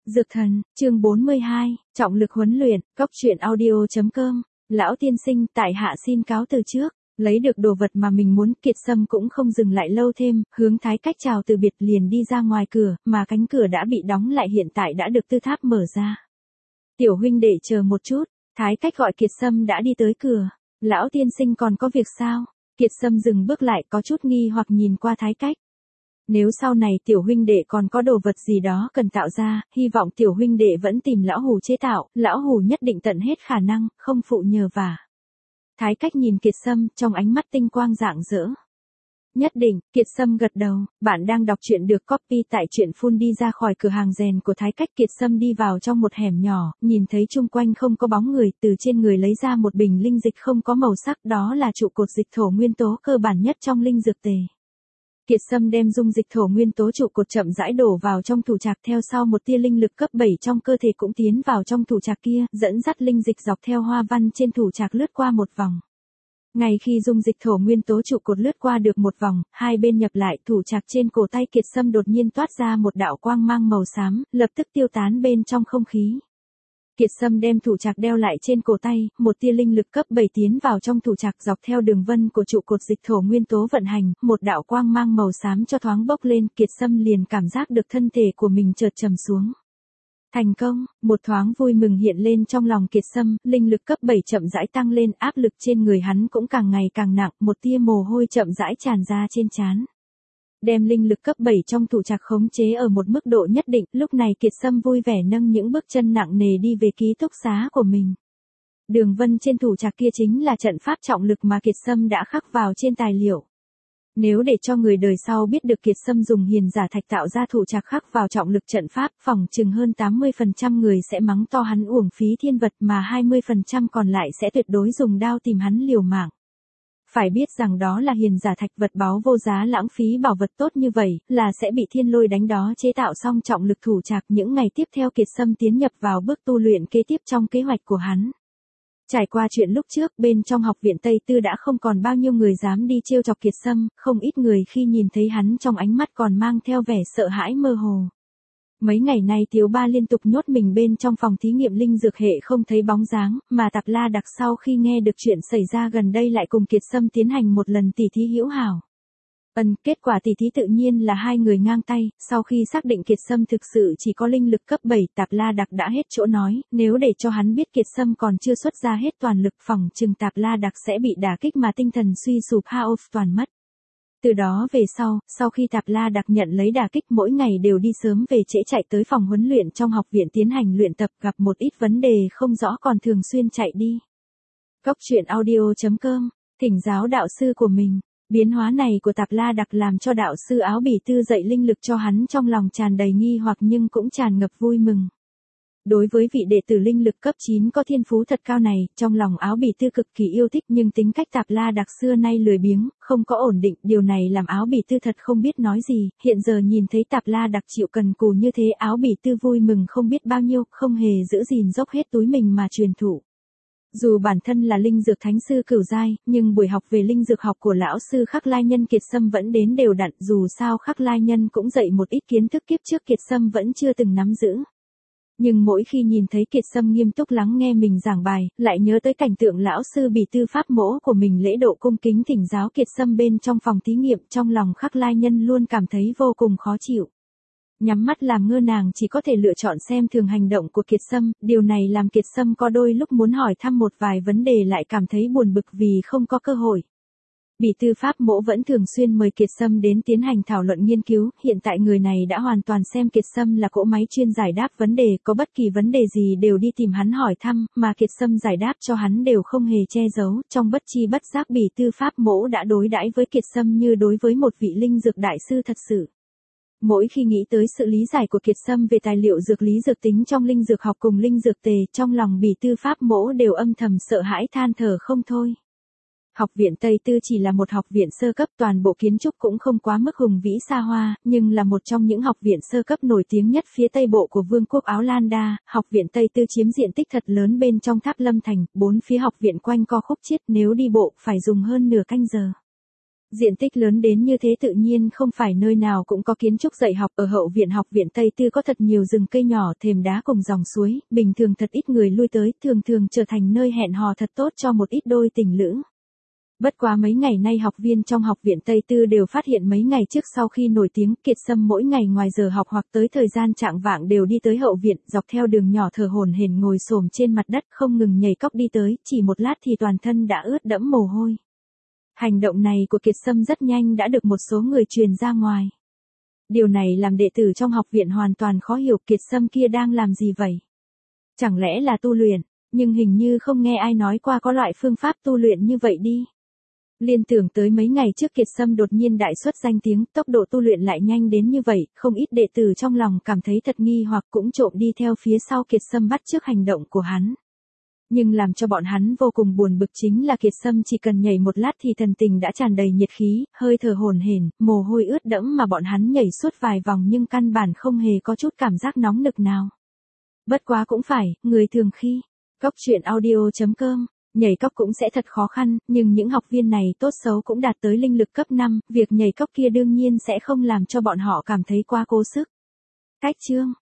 Dược thần, chương 42, trọng lực huấn luyện, cóc truyện audio.com, lão tiên sinh tại hạ xin cáo từ trước, lấy được đồ vật mà mình muốn, Kiệt Sâm cũng không dừng lại lâu thêm, hướng Thái Cách chào từ biệt liền đi ra ngoài cửa, mà cánh cửa đã bị đóng lại hiện tại đã được Tư Tháp mở ra. Tiểu huynh đệ chờ một chút, Thái Cách gọi Kiệt Sâm đã đi tới cửa, lão tiên sinh còn có việc sao? Kiệt Sâm dừng bước lại có chút nghi hoặc nhìn qua Thái Cách. Nếu sau này tiểu huynh đệ còn có đồ vật gì đó cần tạo ra, hy vọng tiểu huynh đệ vẫn tìm lão hù chế tạo, lão hù nhất định tận hết khả năng, không phụ nhờ vả. Thái Cách nhìn Kiệt Sâm, trong ánh mắt tinh quang rạng rỡ. Nhất định, Kiệt Sâm gật đầu, bạn đang đọc truyện được copy tại truyện Full. Đi ra khỏi cửa hàng rèn của Thái Cách, Kiệt Sâm đi vào trong một hẻm nhỏ, nhìn thấy chung quanh không có bóng người, từ trên người lấy ra một bình linh dịch không có màu sắc, đó là trụ cột dịch thổ nguyên tố cơ bản nhất trong linh dược tề. Kiệt Sâm đem dung dịch thổ nguyên tố trụ cột chậm rãi đổ vào trong thủ trạc, theo sau một tia linh lực cấp 7 trong cơ thể cũng tiến vào trong thủ trạc kia, dẫn dắt linh dịch dọc theo hoa văn trên thủ trạc lướt qua một vòng. Ngay khi dung dịch thổ nguyên tố trụ cột lướt qua được một vòng, hai bên nhập lại, thủ trạc trên cổ tay Kiệt Sâm đột nhiên toát ra một đạo quang mang màu xám, lập tức tiêu tán bên trong không khí. Kiệt Sâm đem thủ trạc đeo lại trên cổ tay, một tia linh lực cấp 7 tiến vào trong thủ trạc, dọc theo đường vân của trụ cột dịch thổ nguyên tố vận hành, một đạo quang mang màu xám cho thoáng bốc lên, Kiệt Sâm liền cảm giác được thân thể của mình chợt trầm xuống. Thành công, một thoáng vui mừng hiện lên trong lòng Kiệt Sâm, linh lực cấp 7 chậm rãi tăng lên, áp lực trên người hắn cũng càng ngày càng nặng, một tia mồ hôi chậm rãi tràn ra trên trán. Đem linh lực cấp 7 trong thủ trạc khống chế ở một mức độ nhất định, lúc này Kiệt Sâm vui vẻ nâng những bước chân nặng nề đi về ký túc xá của mình. Đường vân trên thủ trạc kia chính là trận pháp trọng lực mà Kiệt Sâm đã khắc vào trên tài liệu. Nếu để cho người đời sau biết được Kiệt Sâm dùng hiền giả thạch tạo ra thủ trạc khắc vào trọng lực trận pháp, phỏng chừng hơn 80% người sẽ mắng to hắn uổng phí thiên vật, mà 20% còn lại sẽ tuyệt đối dùng đao tìm hắn liều mạng. Phải biết rằng đó là hiền giả thạch, vật báu vô giá, lãng phí bảo vật tốt như vậy, là sẽ bị thiên lôi đánh đó. Chế tạo xong trọng lực thủ trạc, những ngày tiếp theo Kiệt Sâm tiến nhập vào bước tu luyện kế tiếp trong kế hoạch của hắn. Trải qua chuyện lúc trước, bên trong học viện Tây Tư đã không còn bao nhiêu người dám đi trêu chọc Kiệt Sâm, không ít người khi nhìn thấy hắn trong ánh mắt còn mang theo vẻ sợ hãi mơ hồ. Mấy ngày nay Tiếu Ba liên tục nhốt mình bên trong phòng thí nghiệm linh dược hệ không thấy bóng dáng, mà Tạp La Đặc sau khi nghe được chuyện xảy ra gần đây lại cùng Kiệt Sâm tiến hành một lần tỉ thí hữu hảo. Kết quả tỉ thí tự nhiên là hai người ngang tay, sau khi xác định Kiệt Sâm thực sự chỉ có linh lực cấp 7, Tạp La Đặc đã hết chỗ nói, nếu để cho hắn biết Kiệt Sâm còn chưa xuất ra hết toàn lực, phỏng chừng Tạp La Đặc sẽ bị đả kích mà tinh thần suy sụp, hao toàn mất. Từ đó về sau khi Tạp La Đặc nhận lấy đả kích, mỗi ngày đều đi sớm về trễ chạy tới phòng huấn luyện trong học viện tiến hành luyện tập, gặp một ít vấn đề không rõ còn thường xuyên chạy đi. Cóc truyện audio.com, thỉnh giáo đạo sư của mình. Biến hóa này của Tạp La Đặc làm cho đạo sư Áo Bỉ Tư dạy linh lực cho hắn trong lòng tràn đầy nghi hoặc nhưng cũng tràn ngập vui mừng. Đối với vị đệ tử linh lực cấp 9 có thiên phú thật cao này, trong lòng Áo Bỉ Tư cực kỳ yêu thích, nhưng tính cách Tạp La Đặc xưa nay lười biếng, không có ổn định, điều này làm Áo Bỉ Tư thật không biết nói gì. Hiện giờ nhìn thấy Tạp La Đặc chịu cần cù như thế, Áo Bỉ Tư vui mừng không biết bao nhiêu, không hề giữ gìn dốc hết túi mình mà truyền thụ. Dù bản thân là linh dược thánh sư cửu giai, nhưng buổi học về linh dược học của lão sư Khắc Lai Nhân Kiệt Sâm vẫn đến đều đặn, dù sao Khắc Lai Nhân cũng dạy một ít kiến thức kiếp trước Kiệt Sâm vẫn chưa từng nắm giữ. Nhưng mỗi khi nhìn thấy Kiệt Sâm nghiêm túc lắng nghe mình giảng bài, lại nhớ tới cảnh tượng lão sư Bỉ Tư pháp mỗ của mình lễ độ cung kính thỉnh giáo Kiệt Sâm bên trong phòng thí nghiệm, trong lòng Khắc Lai Nhân luôn cảm thấy vô cùng khó chịu. Nhắm mắt làm ngơ, nàng chỉ có thể lựa chọn xem thường hành động của Kiệt Sâm, điều này làm Kiệt Sâm có đôi lúc muốn hỏi thăm một vài vấn đề lại cảm thấy buồn bực vì không có cơ hội. Bỉ Tư pháp mỗ vẫn thường xuyên mời Kiệt Sâm đến tiến hành thảo luận nghiên cứu, hiện tại người này đã hoàn toàn xem Kiệt Sâm là cỗ máy chuyên giải đáp vấn đề, có bất kỳ vấn đề gì đều đi tìm hắn hỏi thăm, mà Kiệt Sâm giải đáp cho hắn đều không hề che giấu, trong bất chi bất giác Bỉ Tư pháp mỗ đã đối đãi với Kiệt Sâm như đối với một vị linh dược đại sư thật sự. Mỗi khi nghĩ tới sự lý giải của Kiệt Sâm về tài liệu dược lý dược tính trong linh dược học cùng linh dược tề, trong lòng Bỉ Tư pháp mỗ đều âm thầm sợ hãi than thở không thôi. Học viện Tây Tư chỉ là một học viện sơ cấp, toàn bộ kiến trúc cũng không quá mức hùng vĩ xa hoa, nhưng là một trong những học viện sơ cấp nổi tiếng nhất phía tây bộ của Vương quốc Áo Lan Đa. Học viện Tây Tư chiếm diện tích thật lớn bên trong Tháp Lâm Thành, bốn phía học viện quanh co khúc chiết, nếu đi bộ phải dùng hơn nửa canh giờ. Diện tích lớn đến như thế tự nhiên không phải nơi nào cũng có kiến trúc dạy học. Ở hậu viện học viện Tây Tư có thật nhiều rừng cây nhỏ, thềm đá cùng dòng suối, bình thường thật ít người lui tới, thường thường trở thành nơi hẹn hò thật tốt cho một ít đôi tình lữ. Bất quá mấy ngày nay học viên trong học viện Tây Tư đều phát hiện mấy ngày trước sau khi nổi tiếng, Kiệt Sâm mỗi ngày ngoài giờ học hoặc tới thời gian trạng vạng đều đi tới hậu viện, dọc theo đường nhỏ thở hổn hển ngồi xổm trên mặt đất không ngừng nhảy cóc đi tới, chỉ một lát thì toàn thân đã ướt đẫm mồ hôi. Hành động này của Kiệt Sâm rất nhanh đã được một số người truyền ra ngoài. Điều này làm đệ tử trong học viện hoàn toàn khó hiểu Kiệt Sâm kia đang làm gì vậy. Chẳng lẽ là tu luyện, nhưng hình như không nghe ai nói qua có loại phương pháp tu luyện như vậy đi. Liên tưởng tới mấy ngày trước Kiệt Sâm đột nhiên đại xuất danh tiếng, tốc độ tu luyện lại nhanh đến như vậy, không ít đệ tử trong lòng cảm thấy thật nghi hoặc cũng trộm đi theo phía sau Kiệt Sâm bắt chước hành động của hắn. Nhưng làm cho bọn hắn vô cùng buồn bực chính là Kiệt Sâm chỉ cần nhảy một lát thì thần tình đã tràn đầy nhiệt khí, hơi thở hổn hển, mồ hôi ướt đẫm mà bọn hắn nhảy suốt vài vòng nhưng căn bản không hề có chút cảm giác nóng nực nào. Bất quá cũng phải, người thường khi cóc truyện audio.com, nhảy cóc cũng sẽ thật khó khăn, nhưng những học viên này tốt xấu cũng đạt tới linh lực cấp 5, việc nhảy cóc kia đương nhiên sẽ không làm cho bọn họ cảm thấy quá cố sức. Cách chương